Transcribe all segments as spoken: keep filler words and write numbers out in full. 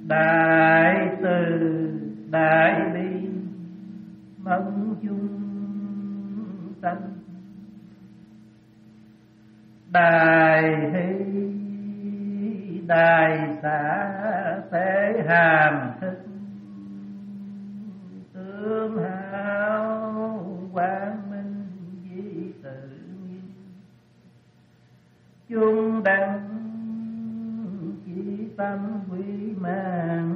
đại từ đại bi mẫn chung sanh, đại hỷ đại xã thế hàm thức, tương hảo quang minh di tự nhiên, chung đẳng chỉ tâm quý mang,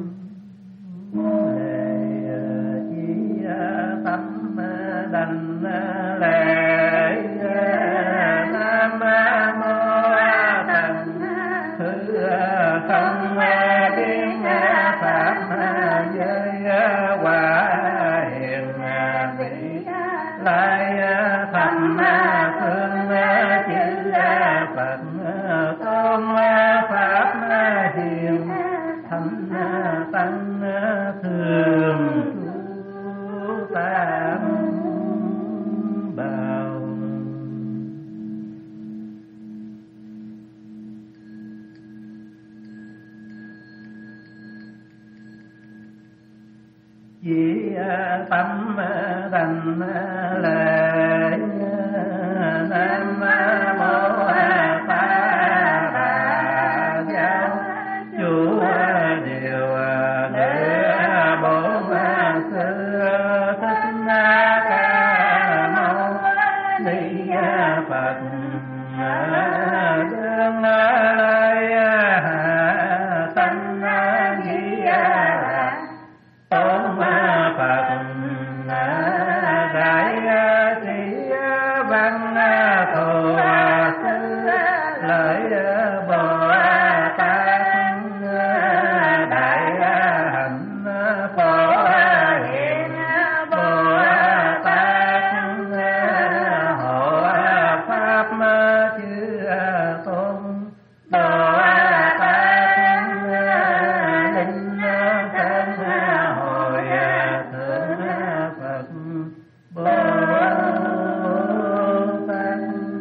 chỉ tâm đành lệ. Nam mô Tần Thứ Không Biến Pháp Giới Hòa Hiền Vị Lai Thầm Phương Chư Phật Tôn Pháp Hiền Thánh Tăng Thường Trú Tam Bảo. Chỉ tâm thành lệ. Nam mô Ta Bà Giáo Chủ Điều Đệ Bổn Sư Thích Ca Mâu Ni Phật. Đương lai hạ sanh di tôn Phật đại trí văn thù sư lợi Bồ Tát đại hạnh phổ hiền Bồ Tát hộ pháp chư tôn Bồ Tát linh thân hồi thượng Phật Bồ Tát.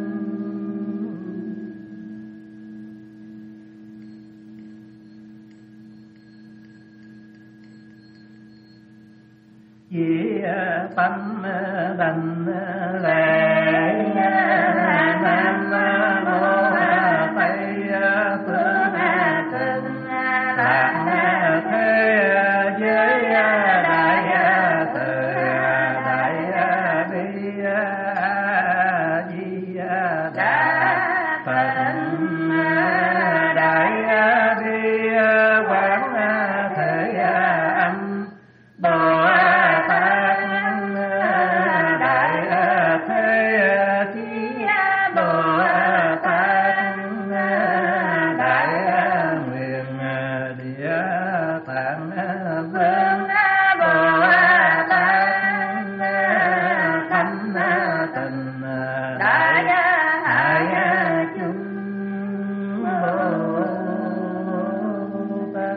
Chỉ tâm đành lệ. Nam mô Tây Phương Cực Lạc Thế Giới Đại Từ Đại Bi Di Đà Phật. Đại Bi Quán Thế Âm Bồ Tát. Đại Thế Chí Bồ Tát. Đại Nguyện Địa Tạng Vương Bồ Tát. Thánh Tình Đại Hải Chúng Bồ Tát.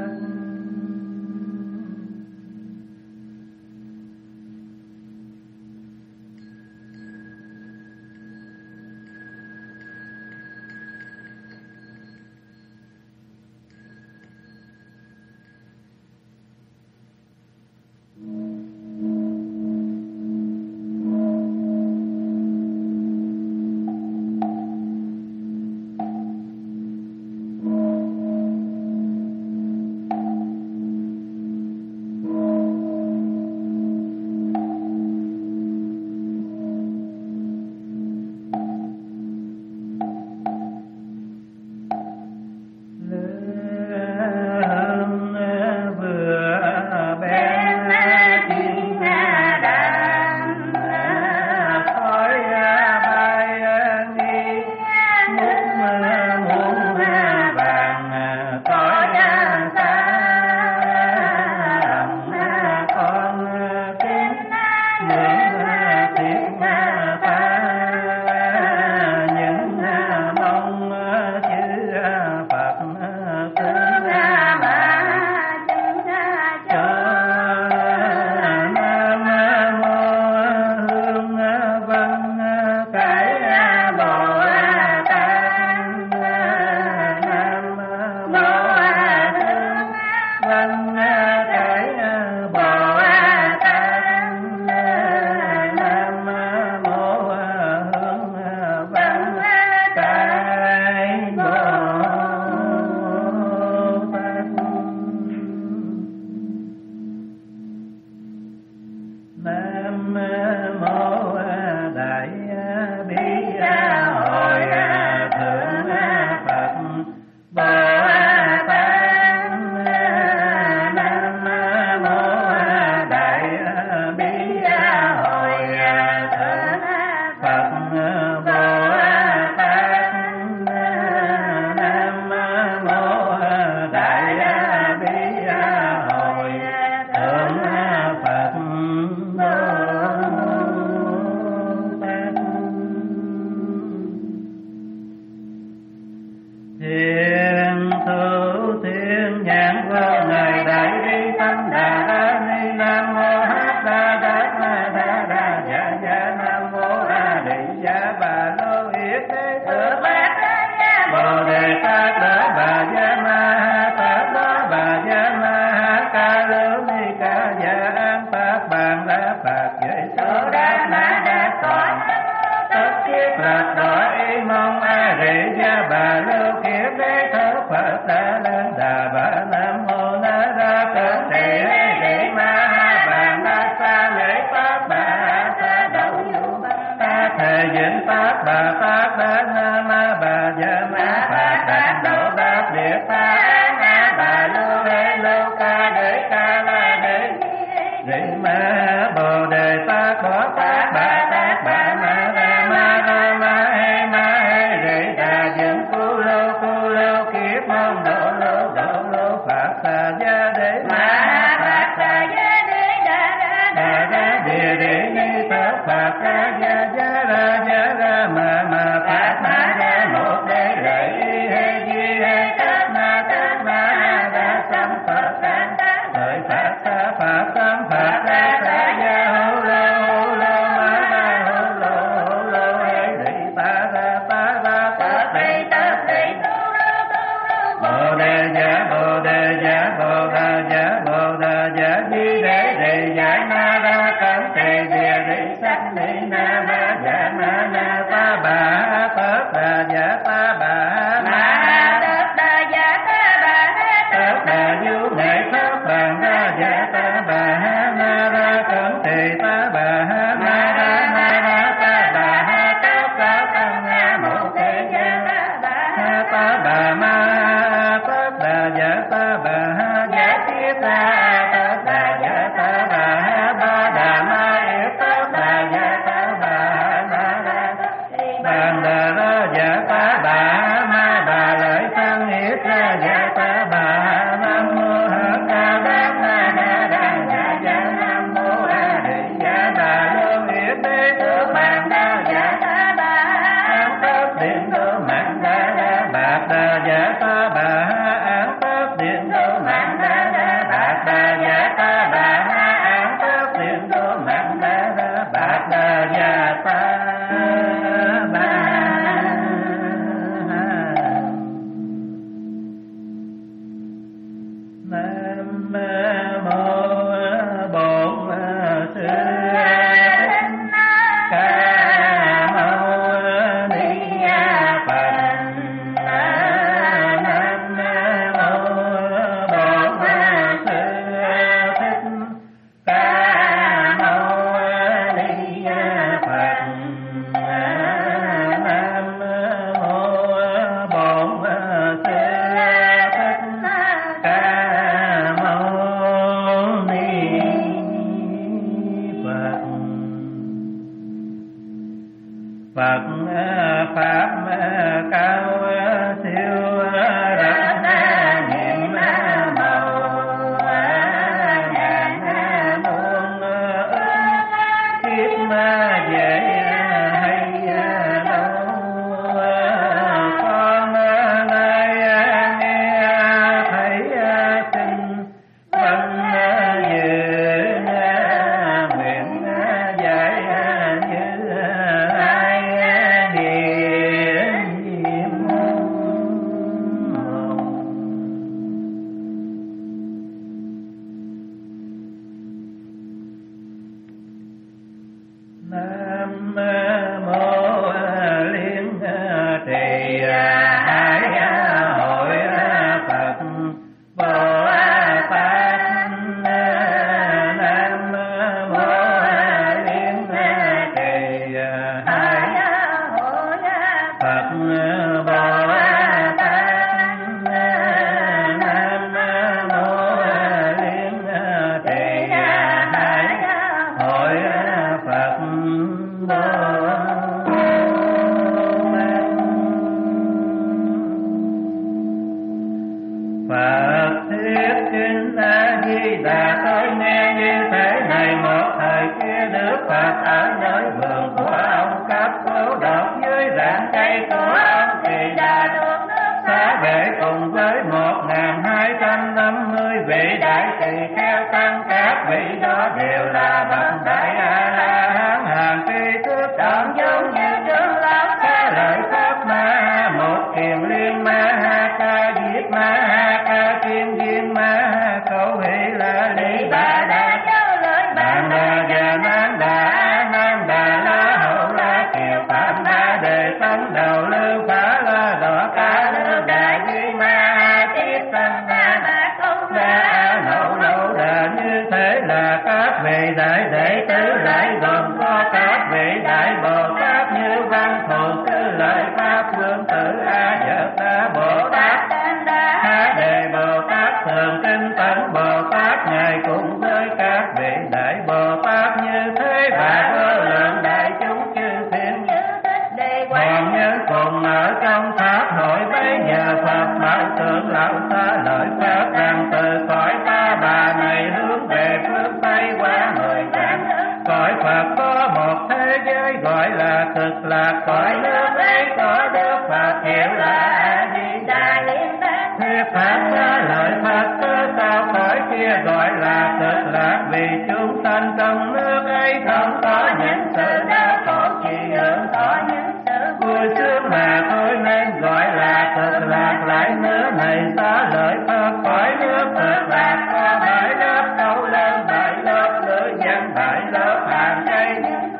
văn cải Bồ Tát. Nam mô hướng văn cải Bồ Tát. Nam mô đại bi hội thượng Phật Bồ Tát. Nam mô đại bi hội thượng Phật Bồ Tát. Nam mô đại bi hội thượng Phật Bồ Tát. Thiên thủ thiên nhãn vô ngài đại bi tâm đà ni. Nam mô hát đa đa ma đa đa dạ dạ. Nam mô a di đà bà lô yết thế thừa bát Bồ đề tát đỡ bà dạ ma ha tát đỡ bà dạ ma ha ca lô ni ca dạ an tát bàn đa phạt dễ số đa ma đa toàn tất kiếp lạc đỏ y mong a di đà bà lô kiếp đế thở Phật đa lên đà bà. Nam mô na ra cẩn trì hê ma ha bàn đa sa lễ pháp bà sa đậu vũ ta thề diễn pháp bà pháp đa nam ma bà dạ ma phạt đàn đổ đáp địa ta na bà lô hê lô ca đế ca la đế đế ma bồ đề ta có ta bà ta bà ma ra ma ra ma hê ma hê đế đà diễn cu lô cu lô kiếp mong độ lô độ lô phạt ta gia đế ma phạt ta gia đế đà đà đà đà địa đế ni phật phạt ta gia gia ra gia ra ma ma phạt ma ra một đế rệ hê di hê tát ma tát ma đa sam phật tát lợi phạt ta phạt tam phạt ta ta gia hô lô hô lô ma đa hô lô hô lô hê đi ta ra ta ra ta đi ta đi Bồ đề giả Bồ đề giả Bồ đà giả Bồ đà giả di đế đề giả na ra cẩn trì địa đi sắc ni na ma giả ma na ta bà tát đà giả ta bà ma tát đà giả ta bà tát đà du nghệ pháp bàn đa giả ta bà na ra cẩn trì ta bà na ra na ra ta bà tát đà tăng nga một thế gian ta bà ma tát đà giả ta bà giả thiết ta tát đà giả ta bà ba đà ma yết tát đà giả ta bà na ra bàn đà ra giả ta bà ma bà lợi tăng yết ra giả ta bà. Nam mô hắc ca đa na na đa dạ dạ. Nam mô a di đà bà lô yết đế thừa bàn đa giả ta bà an tát điện đô mạng đa đa bạc đà giả ta bà an tát điện đô mạng đa đa bạc đà giả ta bà an tát điện đô mạng đa đa bạc đà giả ta bà. Nam mô bổn sư thích ca mâu ni Phật. Nam mô bổn sư thích ca mâu ni Phật. Nam mô bổn sư thích ca mâu Di Đà tôi nghe như thế này một thời kia Đức Phật ở nơi vườn của ông cấp cố độc dưới rặng cây của ông Thì Đà được nước xá để cùng với một ngàn hai trăm năm mươi vị đại tỳ kheo tăng, các vị đó đều là bậc đại A La Hán hàng tri thức trọn giống như trưởng lão Xá Lợi Pháp Ma một kiền liên ma ha ca diệt ma ha ca kiên viên ma ha câu hỷ la lý bà đà giáo lợi bạn đà già nan đà a nan đà la hậu la kiều phạm đa đề tấn đầu lưu phá la đỏ ca lưu đại di ma ha tiếp sanh đà ma câu đà a nậu nậu đà. Như thế là các vị đại đệ tử lại gồm có các vị đại Bồ Tát như Văn Thù Sư Lợi Pháp Vương Tử A Dợt Đa Bồ Tát A Đề Bồ Tát Thường Tinh Tấn Bồ Tát ngài cùng với các vị đại Bồ Tát như thế và vô lượng đại chúng chư thiên còn nhân cùng ở trong pháp hội bấy giờ Phật bảo trưởng lão Xá Lợi Pháp rằng từ cõi Ta Bà này hướng về phương Tây qua mười vạn cõi Phật có một thế giới gọi là Cực Lạc, cõi nước ấy có Đức Phật hiệu là A Di Đà Liên Đế thuyết pháp Xá Lợi Phật cớ sao cõi kia gọi là Cực Lạc, vì chúng sanh trong nước ấy không có những sự đau khổ chỉ hưởng thọ những sự vui sướng mà thôi, nên gọi là Cực Lạc. Lại nữa này Xá Lợi Phật cõi nước Cực Lạc có bảy lớp câu lớn, bảy lớp lưỡi văn, bảy lớp hàng cây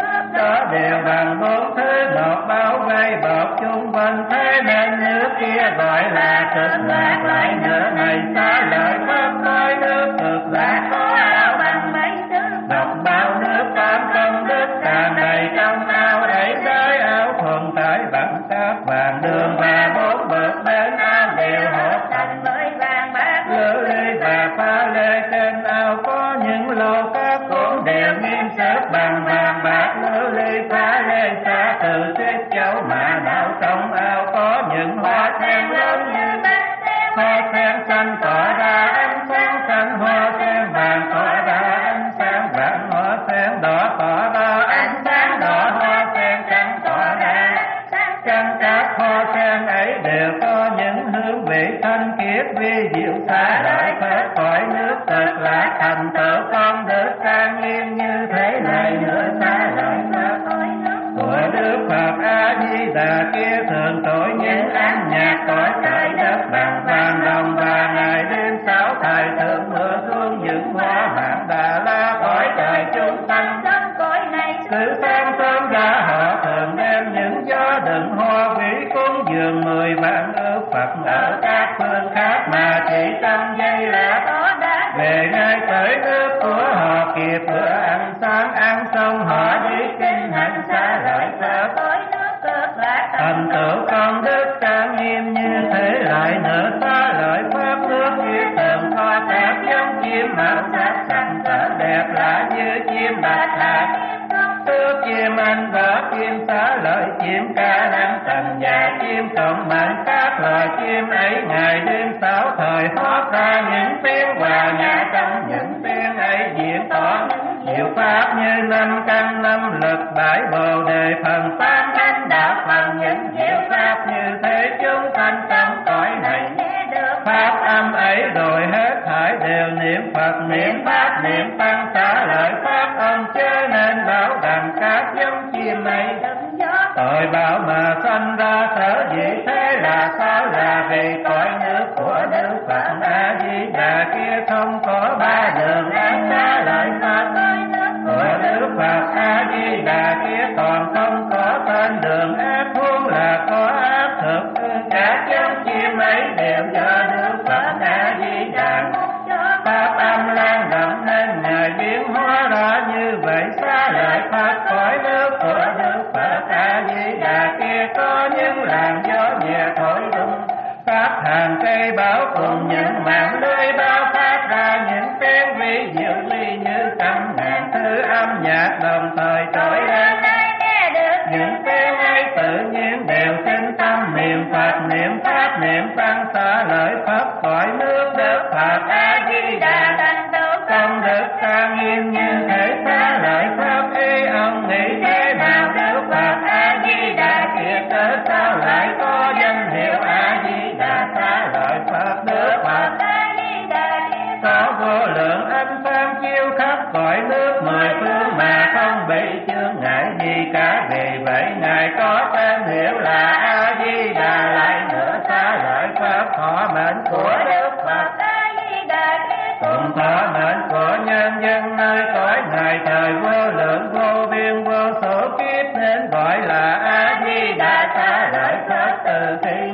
đó đều bằng bốn thứ một bao vây bọc chung quanh, thế nên nước kia gọi là Cực Lạc. Lại nữa này Xá Lợi Phật cõi nước Cực Lạc có ao bằng mấy thứ độc bao nước tám công đức tràn đầy trong ao ấy, tới ao thuần tải bằng cát vàng đường và bốn bậc bên ao đều hợp thành mới vàng bạc lưỡi ly và pha lê. Trên ao có những lô cát cũng đều nghiêm xếp bằng vàng bạc lưỡi ly pha lê xa từ xếp châu mà đạo trong ao có những hoa sen lớn như hoa sen xanh tỏa ra ánh sáng xanh, hoa sen vàng tỏa ra ánh sáng vàng, hoa sen đỏ tỏa ra ánh sáng đỏ, hoa sen trắng tỏa ra trắng. Các hoa sen ấy đều có những hương vị thanh khiết vi diệu. Xá Lợi Phật cõi nước Cực Lạc thành tựu con đức trang nghiêm như thế này nữa. Xá Lợi Phật cõi nước của Đức Phật A Di Đà kia thường tội những ăn nhạc cõi trời đất bằng vàng đồng, và ngày đêm sáu thời thượng mưa xuống những hoa mạng Đà La cõi trời chúng sanh trong cõi này. Cứ sáng sớm ra họ thường đem những gió đựng hoa quý cúng dường mười vạn ước Phật ở các phương khác, mà chỉ trong giây lát về ngay tới nước của họ kịp bữa ăn sáng ăn xong họ đi kinh hành Xá Lợi Phật thành tựu con đức trang nghiêm như thế. Lại nữa Xá Lợi Phật nước kia thường có các giống chim màu sắc xanh tở đẹp lạ như chim bạch hạc, tước chim anh và chim Xá Lợi, chim ca năm tầng và chim cộng mạnh. Các loài chim ấy ngày đêm sáu thời hót ra những tiếng hòa nhã, trong những tiếng ấy diễn tỏ diệu pháp như năm căn năm lực bảy bồ đề phần tám thánh đạo phần. Những diệu pháp như thế chúng sanh trong cõi này pháp âm ấy rồi hết thảy đều niệm Phật niệm pháp niệm tăng Xá Lợi Pháp ông, chớ nên bảo rằng các giống chim ấy tội bảo mà sanh ra. Sở dĩ thế là sao? Là vì cõi nước của Đức Phật A Di Đà kia không có ba đường ác. Xá Lợi Pháp của Đức Phật A Di Đà kia còn không có tên đường ác, huống là có ác thực. Các giống chim ấy đều do Đức Phật A Di Đà pháp âm lan động nên ngài biến hóa ra như vậy. Xá Lợi Pháp cõi nước của Đức Phật A Di Đà kia có những làn gió nhẹ thổi rung, pháp hàng cây báo cùng những mạng lưới bao phát ra những tiếng vi diệu ly như trăm ngàn thứ âm nhạc đồng thời trỗi lên. Những tiếng ấy tự nhiên đều sinh tâm niệm Phật niệm pháp niệm tăng. Xá Lợi Pháp cõi nước Đức Phật A Di Đà thành tựu lượng ánh sáng chiếu khắp cõi nước mười phương mà không bị chướng ngại gì cả. Vì vậy Ngài có tên hiệu là A Di Đà. Lại nữa xá lợi pháp thọ mệnh của Đức Phật A Di Đà cùng thọ mệnh của nhân dân nơi cõi Ngài thời vô lượng vô biên vô số kiếp nên gọi là A Di Đà. Xá lợi pháp từ khi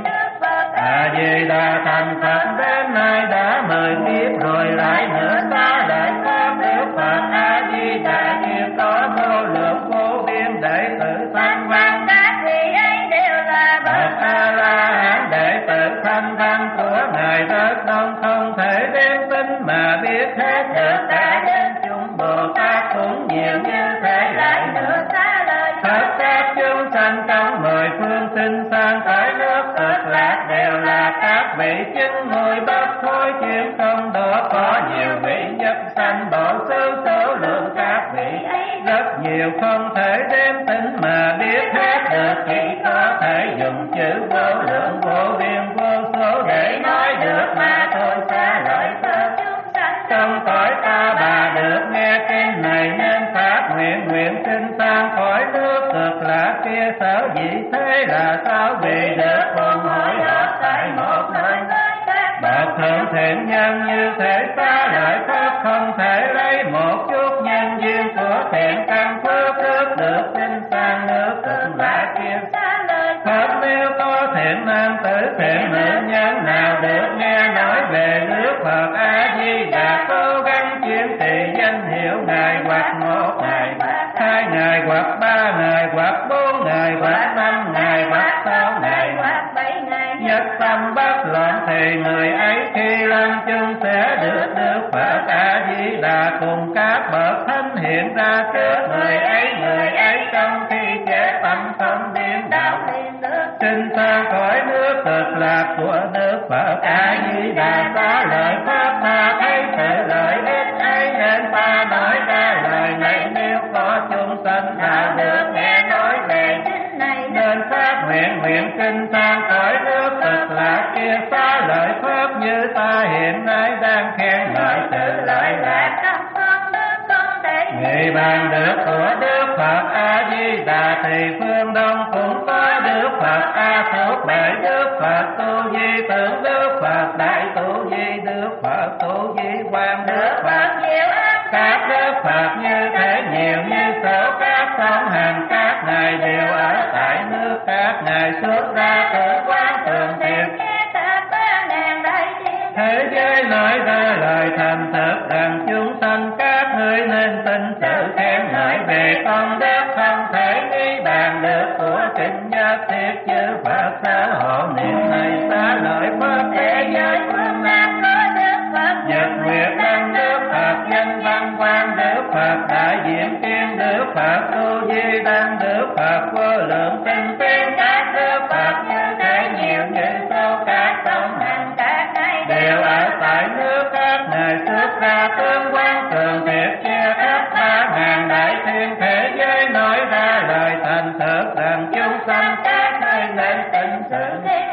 A Di Đà thành Phật đến nay đã mười kiếp rồi. Lại nữa xá lợi pháp Đức Phật A Di Đà kia có vô lượng vô biên đệ tử thanh văn. Các vị ấy đều là bậc A La Hán đệ tử thanh văn của Ngài rất đông, không thể đếm tính mà biết hết được. Cả đến chúng Bồ Tát cũng nhiều như thế. Lại nữa xá lợi Phật các chúng sanh trong mười phương sinh sang cõi nước Cực Lạc đều là các vị chứng ngồi bất thối chuyển không đó. Có nhiều vị nhập sanh độ xứ số lượng các vị ấy rất nhiều, không thể đếm tính mà biết hết được. Chỉ có thể dùng chữ vô lượng vô biên vô số để nói được mà thôi. Xá lợi Phật trong cõi Ta Bà được nghe kinh này nên phát nguyện nguyện sinh sang cõi nước Cực Lạc kia. Sở dĩ thế là sao? Vì được cùng hội họp tại một nơi. Bậc thượng thiện nhân như thế xá lợi Phật không thể lấy một chút nhân duyên của thiện căn phước trước được sinh sang nước Cực Lạc kia. Phật nếu có thiện nam tử thiện nữ nhân nào được nghe nói về nước Phật A Di Đà, cố gắng chuyên trì danh hiệu Ngài, hoặc một ngày, hai ngày, hoặc ba ngày, hoặc bốn ngày, hoặc năm ngày, hoặc sáu ngày, hoặc bảy ngày, nhất tâm bất loạn thì người ấy khi lâm chung sẽ được Đức Phật A Di Đà cùng các bậc thánh hiện ra trước người ấy. Người ấy trong khi chết tâm không điên đảo sinh sang cõi nước Cực Lạc của Đức Phật A Di Đà. Xá lợi Pháp ta thấy sự lợi ích ấy nên ta nói ra lời này. Nếu có chúng sanh nào được nghe nói về kinh này nên phát nguyện nguyện kinh sang cõi nước Cực Lạc kia. Xá lợi Pháp như ta hiện nay đang khen ngợi sự lợi lạc người bàn được của Đức Phật A Di Đà thì phương Đông cũng có Đức Phật A Phước Đại Đức Phật Tu Di Tượng Đức Phật Đại Tu Di Đức Phật Tu Di Quan Đức Phật nhiều các Đức Phật như thế nhiều như số các sông hành. Các ngài đều ở tại nước các ngài xuất ra tự quán thường thiện. Thế giới nói ra lời thành thực rằng chúng sanh các ngươi nên tin sự khen ngợi về công đức không thể nghĩ bàn được của kinh nhất thiết chư Phật sở hộ niệm này. Xá lợi Phật thế giới phương Nam có Đức Phật Nhật Nguyệt Đăng Đức Phật Danh Văn Quang Đức Phật Đại Diện Tiên Đức Phật Tu Di Đăng Đức Phật vô lượng tinh tiên các Đức Phật như thế nhiều như số các sông hành. Các ngài đều ở tại nước các ngài xuất ra tướng quán thường thiệt chia khắp ba ngàn đại thiên thế giới nói ra lời thành thực rằng chúng sanh các nơi nên tin sự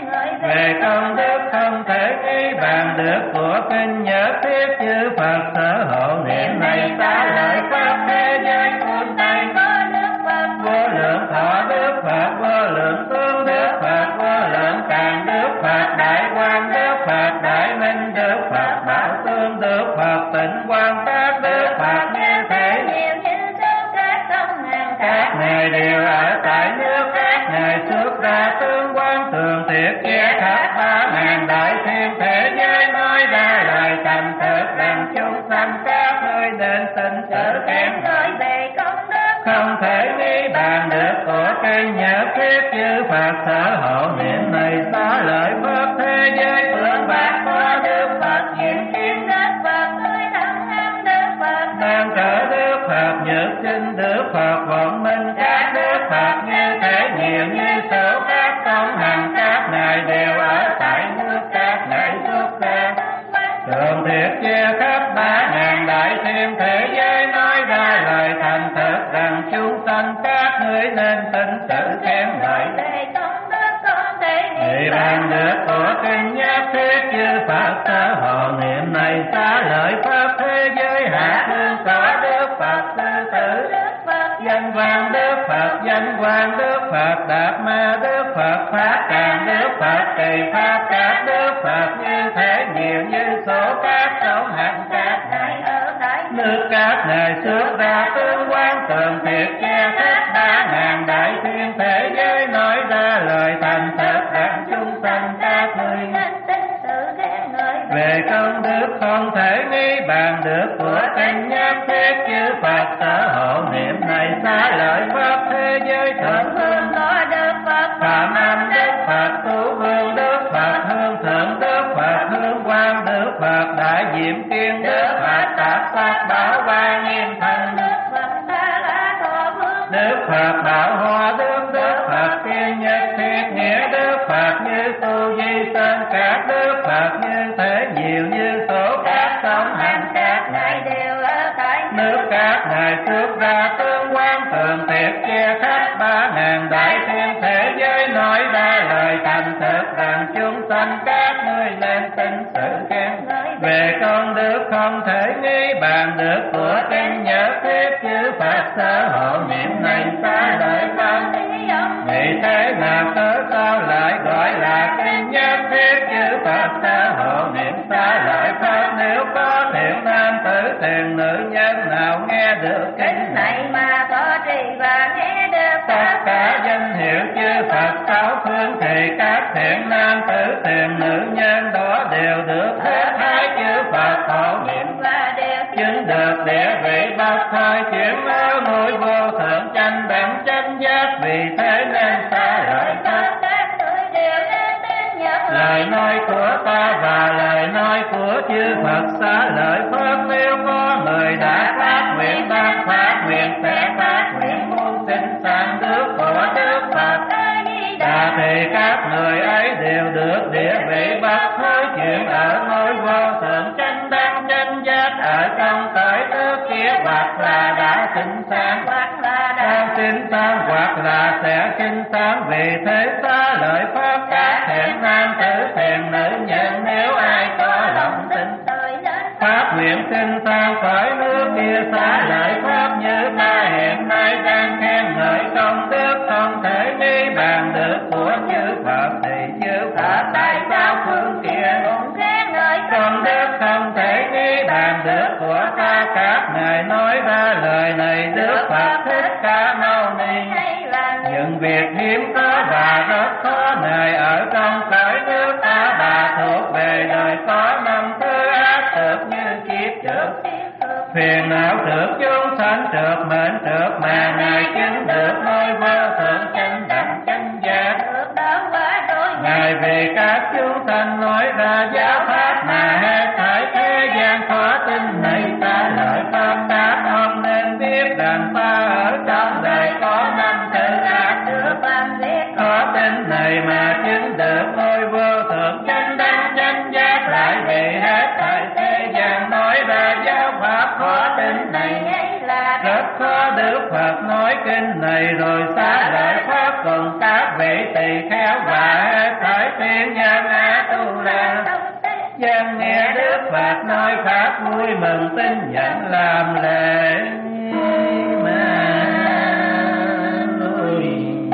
về công đức không thể nghĩ bàn được của kinh nhất thiết chư Phật sở hộ niệm này. Xá lợi Pháp thế giới phương Tây có Đức Phật vô lượng thọ Đức Phật vô lượng tướng Đức Phật vô lượng càng Đức Phật Đại Quang Đức Phật Đại Minh Đức Phật Bảo Tương Đức Phật Tịnh Quang các Đức Phật như thế nhiều như số các sông ngàn. Các ngài đều ở tại nước các ngài xuất ra tướng quán thường thiệt kia khắp ba ngàn đại thiên thế giới nói ra lời thành thực rằng chúng sanh các ngươi nên tin sự khen ngợi về công đức không thể nghĩ bàn được của kinh nhất thiết chư Phật sở hộ niệm này. Xá lợi Phật thế giới phương Bắc có Đức Phật Diện Thiên Đức Phật Tươi Thắng Âm Đức Phật Đang Cỡ Đức Phật Nhật Sinh Đức Phật Vọng Minh các Đức Phật như thế nhiều như số các sông hành. Các ngài đều ở tại nước các ngài xuất ra thường thiệt chia khắp ba ngàn đại thiên thế giới nói ra lời thành thực rằng chúng sanh các ngươi nên tin sự khen ngợi về công đức không thể nghĩ bàn được của kinh nhất thiết chư Phật sở hộ niệm này. Xá lợi Pháp thế Sư tử danh quang Đức Phật, danh quang Đức Phật, Đạt Ma Đức Phật, Pháp Tràng Đức Phật, Tỳ Pháp các Đức Phật, như thế nhiều như số các sông hạnh các ngài ở đại nước các ngài xuất ra tương quan tường thiệt che thích ba ngàn đại thiên thế giới, nói ra lời thành thật rằng chúng sanh các người nên tin tự khen ngợi về công đức không thể nghĩ bàn được của tinh nhất thiết chư Phật. Sở hộ niệm này xá lợi Pháp thế giới thượng hương có Đức Phật, Phạm Âm Đức Phật, Tu Vương Đức Phật, Hương Thượng Đức Phật, Hương Quang Đức Phật, Đại Diệm Kiên Đức Phật, Tạp Sắc Bảo Hoa Nghiêm Thần Đức Phật, Ta La Thọ Vương Đức Phật, Bảo Hoa Đức Đức Phật, Tiên Nhất Thiết Nghĩa Đức Phật, như Tu Di Sơn các Đức Phật, như thế nhiều như số các sông hành các ngài đều ở tại nước các ngài xuất ra tương quan tường thiệt che khắp ba ngàn đại thiên thế giới, nói ra lời thành thực rằng chúng sanh các ngươi nên tin sự khen ngợi về công đức không thể nghĩ bàn được của kinh nhớ thiết chư Phật. Sở hộ niệm này xá lợi Pháp vì thế nào cớ sao lại gọi là kinh nhất thiết chư Phật. Sở hộ niệm xá lợi Pháp nếu có thiện nam tử thiện nữ nhân nào nghe được kinh này mà có trì và nghe được tất cả danh hiệu chư Phật sáu phương, thì các thiện nam tử thiện nữ nhân đó đều được hết hai chư Phật hộ niệm và đều chứng được địa vị bậc thời chuyển ở ngôi vô thượng chánh đẳng chánh giác. Vì thế nên xá lợi Pháp lời nói của ta và lời nói của chư Phật xá lợi Pháp, nếu có người đã phát nguyện ban phát nguyện sẽ phát nguyện muốn sinh sang nước của Đức Phật Đà, thì các người ấy đều được địa vị bậc thối chuyển ở ngôi vô thượng chánh đẳng chánh giác ở trong cõi nước kia, hoặc là đã sinh sang hoặc là đang sinh sang hoặc là sẽ sinh sang. Vì thế xá lợi Pháp các thiện nam tử thiện nữ nhân nếu ai có lòng tin phát nguyện sinh sang cõi nước kia, xá lợi Pháp như ta hiện nay đang khen ngợi công đức không thể nghĩ bàn được của chư Phật, thì chư Phật tại sao phương kia cũng khen ngợi công đức không thể nghĩ bàn được của ta. Các ngài nói ra lời này Đức Phật Thích Ca Mâu Ni những việc hiếm có và rất khó này ở trong cõi nước ta bà, thuộc về đời có năm thứ ác thực như kiếp trước phiền não trước chúng sanh trước mệnh trước, mà ngài chứng được ngôi vô thượng chánh đẳng chánh giác. Ngài vì các chúng sanh nói ra giáo pháp mà hết thảy thế gian khó tin này xá lợi Pháp, các ông nên biết rằng ta ở trong đời có năm thứ ác được khó tin này mà chứng được ngôi vô thượng chánh đẳng chánh giác. Lại vì hết thảy thế gian nói ra giáo pháp khó tin này rất khó, Đức Phật nói kinh này rồi xá lợi Pháp cùng các vị tỳ kheo và hết thảy tiên nhân A Tu La dân nghe Đức Phật nói pháp vui mừng tin nhận làm lễ mà lui.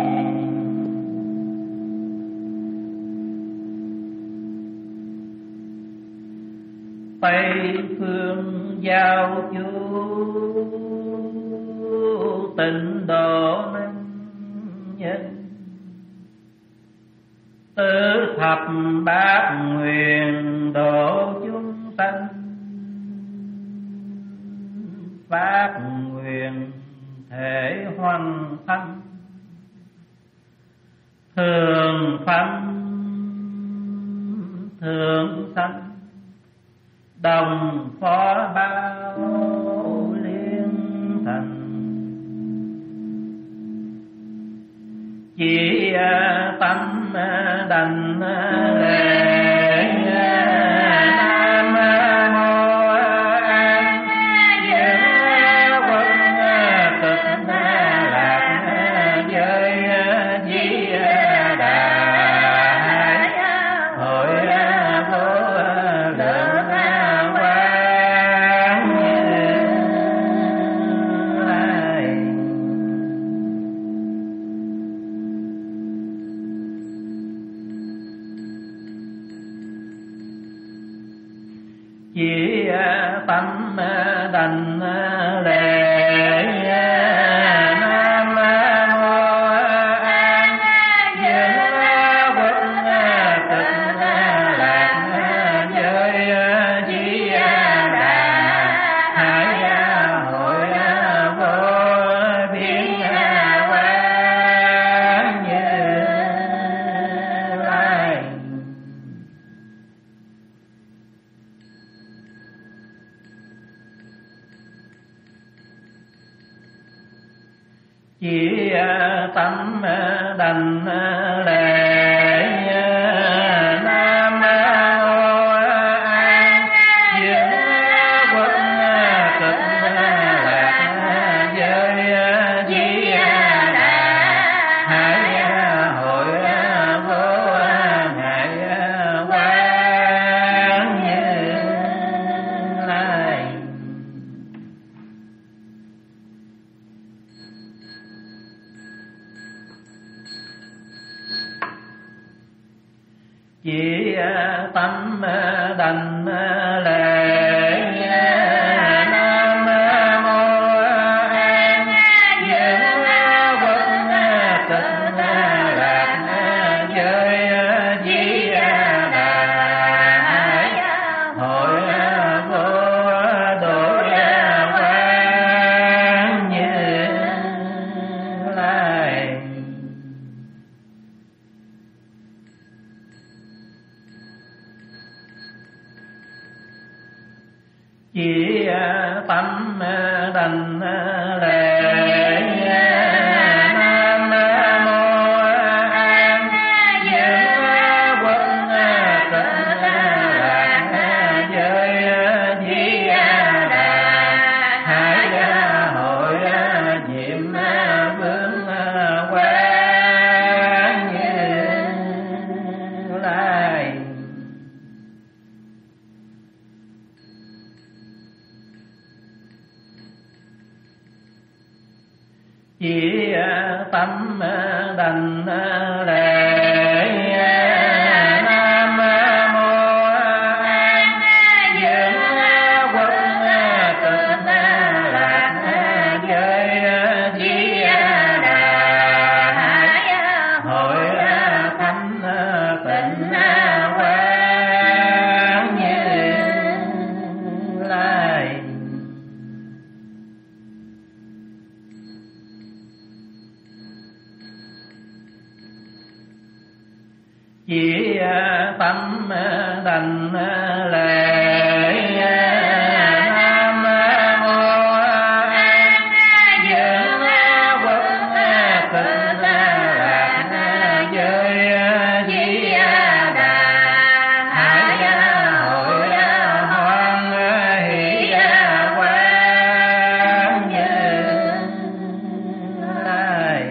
Tây phương giao chú tịnh độ năng nhân, tứ thập bát nguyện độ chúng sanh, phát nguyện thể hoàn thành thường phân thường sanh, đồng phó bao liên thành. Chỉ tâm đành lễ Nam Mô An Diệu Quân Cực Lạc Giới Di Đà Hội Vô Lượng Quang tâm đảnh lễ. Nam mô an dưỡng quốc tịnh lạc giới Di Đà hải hội vô biên quang Như Lai. Chỉ tâm đảnh lễ. Nam mô an dưỡng quốc tịnh lạc giới Di Đà hải hội vô ngại quang Như Lai. Chỉ tâm đảnh lễ. Nam mô an dưỡng quốc tịnh lạc giới Di Đà hải hội vô độ quang Như Lai. Chỉ tâm đảnh lễ. Nam mô an dưỡng quốc tịnh lạc giới Di Đà hải hội diệm vương quang Như Lai. Chỉ tâm đảnh lễ. Nam mô an dưỡng quốc tịnh lạc giới Di Đà hải hội thanh tịnh quang Như Lai. Chỉ tâm đảnh lễ. Nam mô an dưỡng quốc tịnh lạc giới Di Đà hải hội hoan hỷ quang Như Lai.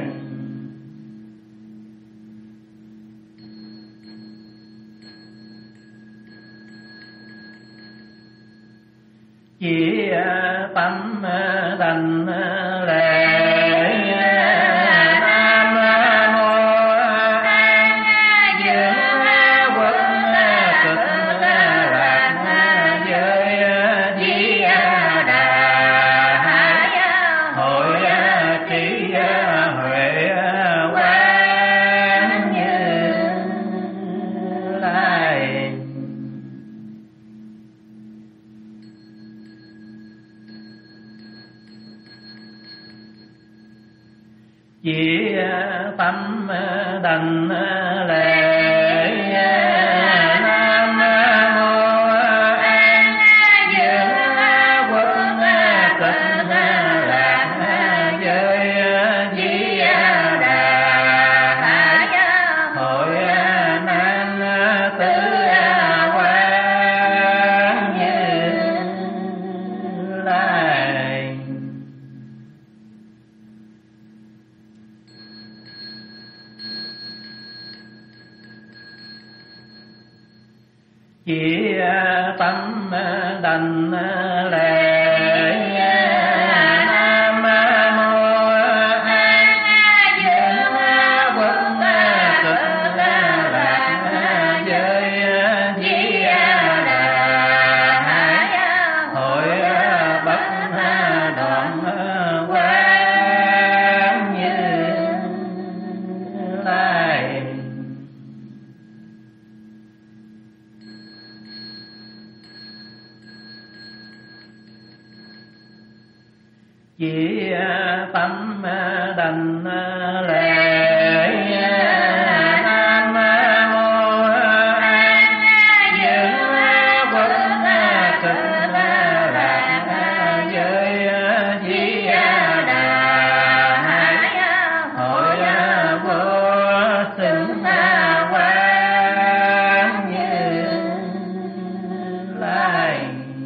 Chỉ tâm đảnh lễ. Nam mô an dưỡng quốc tịnh lạc giới Di Đà hải hội trí huệ quang Như Lai. Chỉ tâm đảnh lễ. Nam mô an dưỡng quốc tịnh lạc giới Di Đà hải hội nan tử quang Như Lai. Chỉ tâm đảnh lễ. Nam mô an dưỡng quốc tịnh lạc giới Di Đà hải hội chỉ tâm đành lễ Nam mô An những quân cực lạc giới Di Đà hội vô sinh quán Như Lai.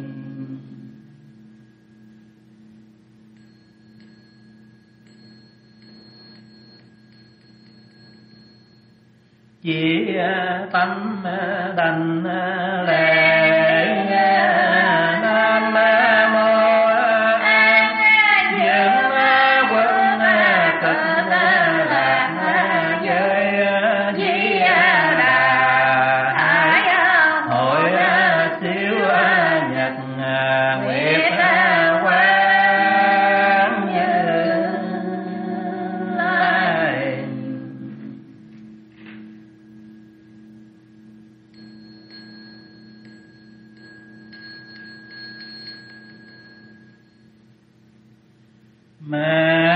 Chỉ tâm đành lễ Nam mô An những quân cực lạc giới Di Đà hội siêu nhật nguyệt quán Như Lai. Mẹ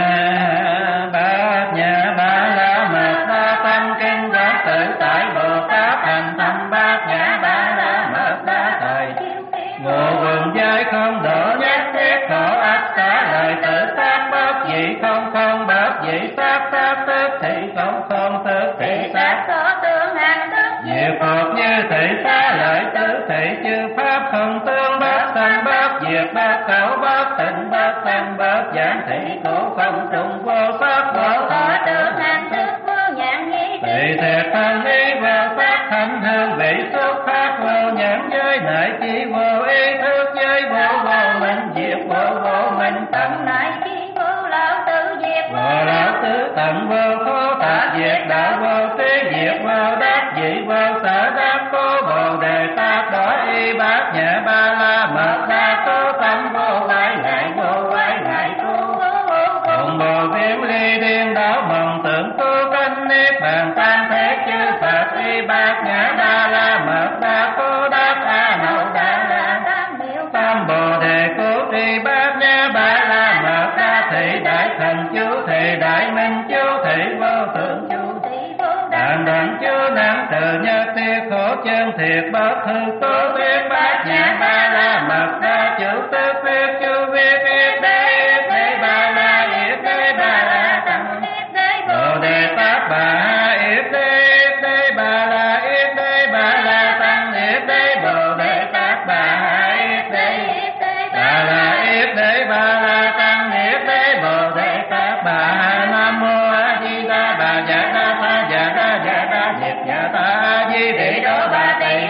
bát nhã ba la mật đa tâm kinh quán tự tại Bồ Tát thành tâm bát nhã ba la mật đa thời ngộ vườn giới không độ nhất thiết khổ ách xá lời tự tác bất dị không không bất dị sát sát tức thị không không tức thị sát có tương hành tức diệu Phật như thị xá lợi tứ thị chư pháp không tương bất sanh bất diệt bất khẩu bất tịnh bất sanh bất giảm thị khổ không trùng vô pháp vô thọ tương hành tức vô nhãn nhĩ tùy thiệt thân ý vô sắc thanh hương vị xúc pháp vô nhãn giới nại chi vô ý thức giới vô vô minh diệt vô vô minh tận lại chi vô lão tự diệt vô lão tứ tận vô khó tạp diệt đạo vô trí diệt vô đắc dị vô sở đắc cố bồ đề tát đó y bát nhã ba la mật đa cố tâm vô quái ngại vô quái ngại tu cùng bồ viễn ly điên đảo mộng tưởng tu canh niết bàn tam thế chư Phật y bát nhã ba la mật đa cố đắc a nậu đa la tam bồ đề cố y bát nhã ba la mật đa thị đại thần chú thị đại minh chú thị vô thượng chú đàn đẳng chú năng từ nhất tiết khổ chân thiệt bất hư cố biết bát nhã ba la mật đa chủ tức viết chú viết yết đế yết đế ba la yết đế ba la tăng bồ đề tát bà yết đế yết đế ba la yết đế ba la tăng yết đế bồ đề tát bà yết đế ba la yết đế ba la tăng yết đế bồ đề tát bà. Nam mô A Di Đà bà dạ đa tha dạ đa dạ đa diệt dạ ta A Di Đế đô bà tỳ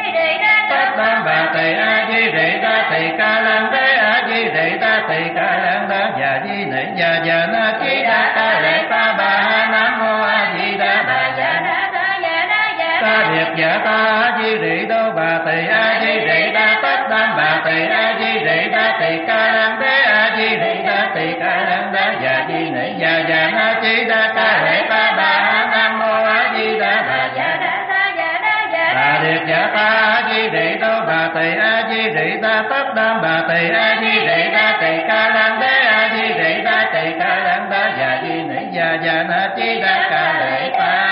tất đam bà tỳ A Di Đế đa tỳ ca lan đế A Di Đế đa tỳ ca lan đa dạ di nệ dạ dạ na chi đa ca lệ ta bà. Nam mô A Di Đà bà dạ ta diệt dạ ta A Di Đế đô bà tỳ A Di Đế đa tất đam bà tỳ A Di Đế đa tỳ ca lan đế A Di Đế đa tỳ ca lan đa dạ di nệ dạ dạ na chi đa ca lệ ta bà. Nam mô A Di Đà bà dạ bà điệt dạ ta A Di Đế đô bà tỳ A Di Đế đa tất đam bà tỳ A Di Đế đa tỳ ca lan đế A Di Đế đa tỳ ca lan đa dạ di nệ dạ dạ na chi đa ca lệ ta.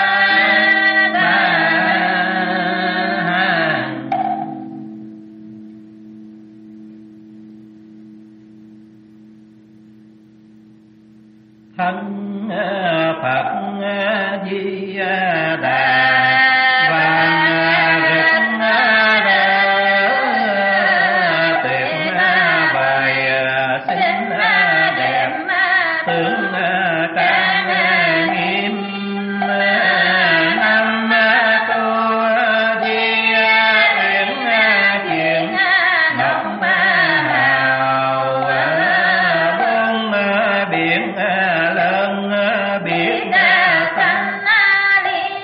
Thân Phật Di Đà vàng rực rỡ tuyệt vời xinh đẹp tướng trang nghiêm năm tu di uyển chuyển ngọc hào buông biển lớn biển xanh